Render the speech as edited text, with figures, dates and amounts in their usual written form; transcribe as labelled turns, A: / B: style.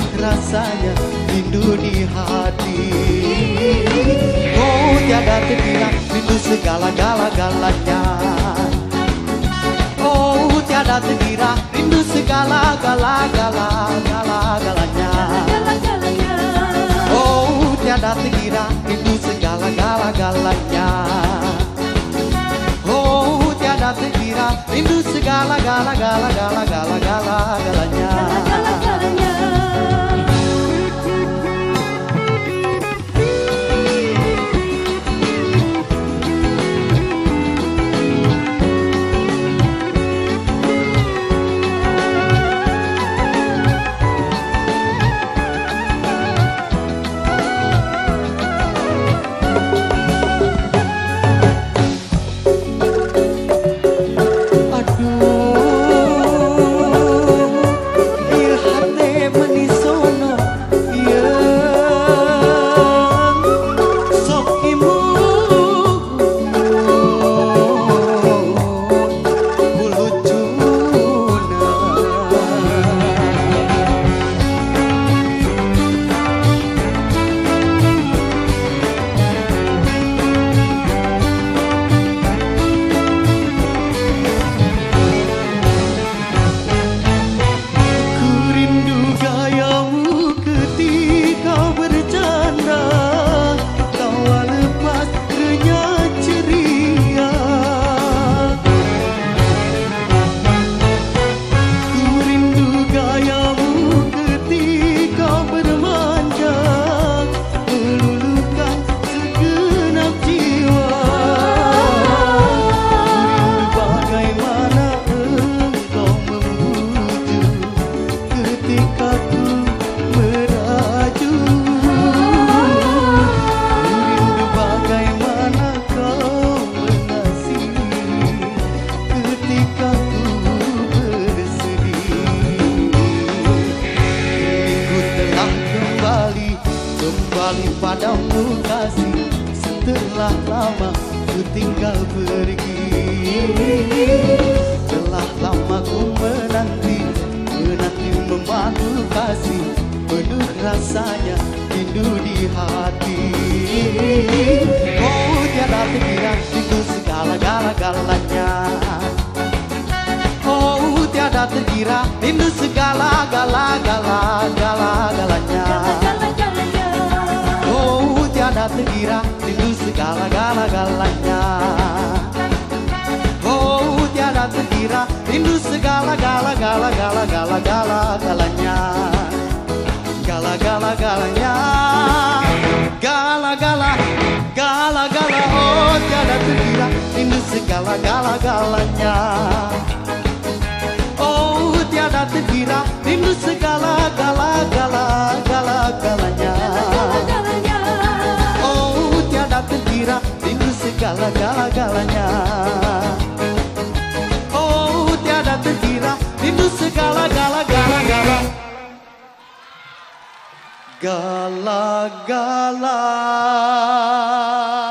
A: penuh rasanya rindu di hati. Oh tiada terkira rindu segala-gala-galanya. Oh tiada terkira rindu segala-gala-gala-galanya. Oh tiada terkira rindu segala-gala-galanya. Oh tiada terkira rindu segala-gala-gala-gala-gala-galanya. Kembali padamu kasih, setelah lama ku tinggal pergi. Telah lama ku menanti memadu kasih, penuh rasanya rindu di hati. Oh tiada terkira rindu segala-gala-galanya. Oh tiada terkira rindu segala-gala-gala-gala-galanya. Oh tiada terkira rindu segala-gala-galanya. Oh tiada terkira rindu segala-gala-gala-gala-gala-gala-galanya. Gala-gala-galanya. Gala-gala, gala-gala. Oh tiada terkira rindu segala-gala-galanya. Oh tiada terkira rindu segala-gala-gala-gala-galanya. Oh tiada terkira rindu segala-gala-galanya. Oh tiada terkira rindu segala-gala-gala-gala. Gala-gala.